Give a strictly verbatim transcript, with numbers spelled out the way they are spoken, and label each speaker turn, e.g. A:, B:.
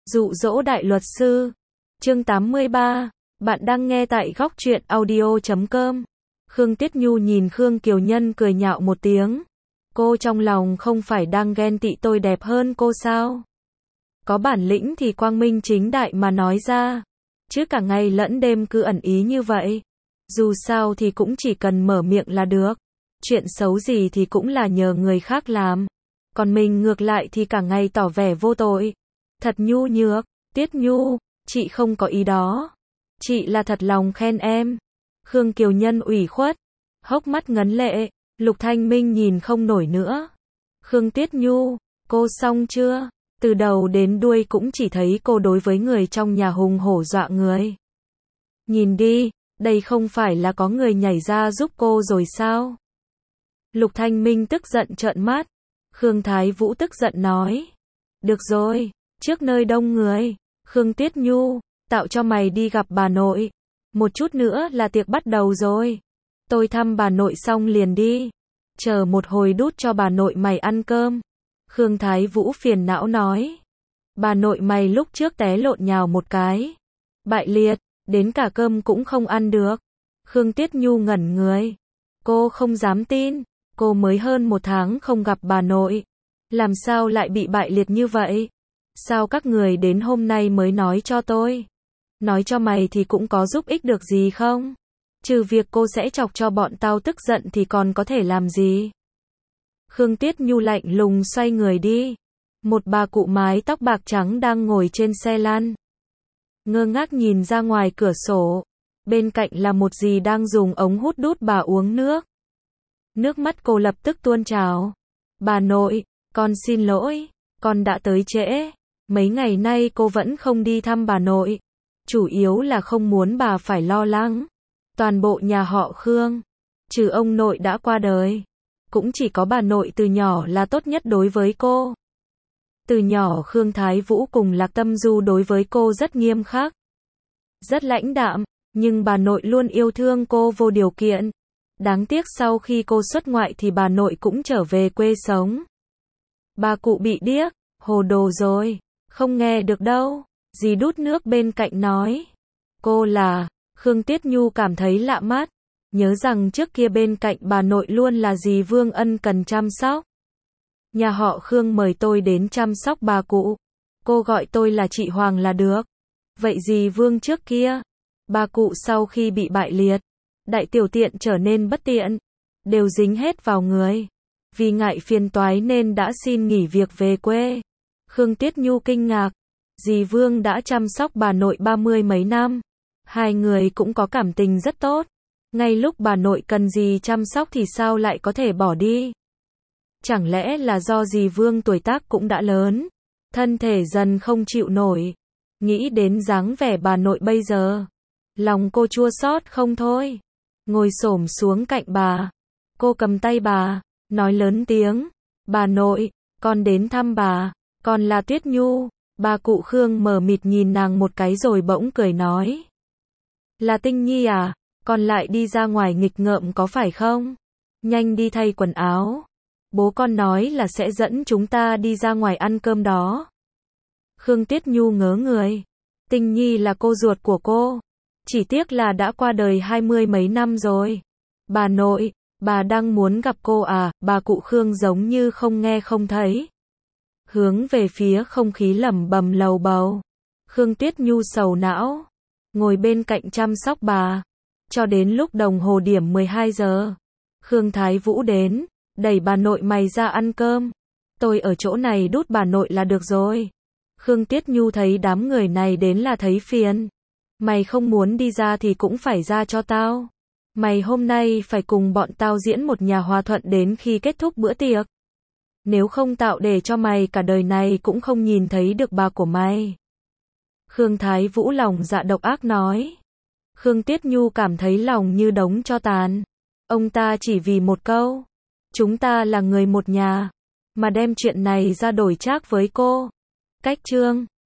A: Dụ dỗ đại luật sư. Chương tám mươi ba. Bạn đang nghe tại góc truyện audio chấm com. Khương Tiết Nhu nhìn Khương Kiều Nhân cười nhạo một tiếng. Cô trong lòng không phải đang ghen tị tôi đẹp hơn cô sao? Có bản lĩnh thì quang minh chính đại mà nói ra. Chứ cả ngày lẫn đêm cứ ẩn ý như vậy. Dù sao thì cũng chỉ cần mở miệng là được. Chuyện xấu gì thì cũng là nhờ người khác làm. Còn mình ngược lại thì cả ngày tỏ vẻ vô tội. Thật nhu nhược, Tiết Nhu, chị không có ý đó. Chị là thật lòng khen em. Khương Kiều Nhân ủy khuất, hốc mắt ngấn lệ, Lục Thanh Minh nhìn không nổi nữa. Khương Tiết Nhu, cô xong chưa? Từ đầu đến đuôi cũng chỉ thấy cô đối với người trong nhà hùng hổ dọa người. Nhìn đi, đây không phải là có người nhảy ra giúp cô rồi sao? Lục Thanh Minh tức giận trợn mắt. Khương Thái Vũ tức giận nói. Được rồi, trước nơi đông người. Khương Tiết Nhu, tạo cho mày đi gặp bà nội. Một chút nữa là tiệc bắt đầu rồi. Tôi thăm bà nội xong liền đi. Chờ một hồi đút cho bà nội mày ăn cơm. Khương Thái Vũ phiền não nói. Bà nội mày lúc trước té lộn nhào một cái. Bại liệt, đến cả cơm cũng không ăn được. Khương Tiết Nhu ngẩn người. Cô không dám tin. Cô mới hơn một tháng không gặp bà nội. Làm sao lại bị bại liệt như vậy? Sao các người đến hôm nay mới nói cho tôi? Nói cho mày thì cũng có giúp ích được gì không? Trừ việc cô sẽ chọc cho bọn tao tức giận thì còn có thể làm gì? Khương Tiết Nhu lạnh lùng xoay người đi. Một bà cụ mái tóc bạc trắng đang ngồi trên xe lăn. Ngơ ngác nhìn ra ngoài cửa sổ. Bên cạnh là một dì đang dùng ống hút đút bà uống nước. Nước mắt cô lập tức tuôn trào. Bà nội, con xin lỗi, con đã tới trễ. Mấy ngày nay cô vẫn không đi thăm bà nội. Chủ yếu là không muốn bà phải lo lắng. Toàn bộ nhà họ Khương, trừ ông nội đã qua đời, cũng chỉ có bà nội từ nhỏ là tốt nhất đối với cô. Từ nhỏ Khương Thái Vũ cùng Lạc Tâm Du đối với cô rất nghiêm khắc, rất lãnh đạm, nhưng bà nội luôn yêu thương cô vô điều kiện. Đáng tiếc sau khi cô xuất ngoại thì bà nội cũng trở về quê sống. Bà cụ bị điếc, hồ đồ rồi, không nghe được đâu. Dì đút nước bên cạnh nói. Cô là, Khương Tiết Nhu cảm thấy lạ mắt. Nhớ rằng trước kia bên cạnh bà nội luôn là dì Vương ân cần chăm sóc. Nhà họ Khương mời tôi đến chăm sóc bà cụ. Cô gọi tôi là chị Hoàng là được. Vậy dì Vương trước kia, bà cụ sau khi bị bại liệt, đại tiểu tiện trở nên bất tiện, đều dính hết vào người. Vì ngại phiền toái nên đã xin nghỉ việc về quê. Khương Tiết Nhu kinh ngạc. Dì Vương đã chăm sóc bà nội ba mươi mấy năm. Hai người cũng có cảm tình rất tốt. Ngay lúc bà nội cần dì chăm sóc thì sao lại có thể bỏ đi? Chẳng lẽ là do dì Vương tuổi tác cũng đã lớn, thân thể dần không chịu nổi. Nghĩ đến dáng vẻ bà nội bây giờ, lòng cô chua xót không thôi. Ngồi xổm xuống cạnh bà, cô cầm tay bà, nói lớn tiếng. Bà nội, con đến thăm bà, con là Tiết Nhu. Bà cụ Khương mờ mịt nhìn nàng một cái rồi bỗng cười nói. Là Tinh Nhi à, con lại đi ra ngoài nghịch ngợm có phải không? Nhanh đi thay quần áo. Bố con nói là sẽ dẫn chúng ta đi ra ngoài ăn cơm đó. Khương Tiết Nhu ngớ người. Tinh Nhi là cô ruột của cô. Chỉ tiếc là đã qua đời hai mươi mấy năm rồi. Bà nội, bà đang muốn gặp cô à? Bà cụ Khương giống như không nghe không thấy. Hướng về phía không khí lẩm bẩm lầu bầu. Khương Tiết Nhu sầu não, ngồi bên cạnh chăm sóc bà. Cho đến lúc đồng hồ điểm mười hai giờ, Khương Thái Vũ đến, đẩy bà nội mày ra ăn cơm. Tôi ở chỗ này đút bà nội là được rồi. Khương Tiết Nhu thấy đám người này đến là thấy phiền. Mày không muốn đi ra thì cũng phải ra cho tao. Mày hôm nay phải cùng bọn tao diễn một nhà hòa thuận đến khi kết thúc bữa tiệc. Nếu không tạo để cho mày cả đời này cũng không nhìn thấy được bà của mày. Khương Thái Vũ lòng dạ độc ác nói. Khương Tiết Nhu cảm thấy lòng như đống tro tàn. Ông ta chỉ vì một câu. Chúng ta là người một nhà. Mà đem chuyện này ra đổi trác với cô. Cách chương.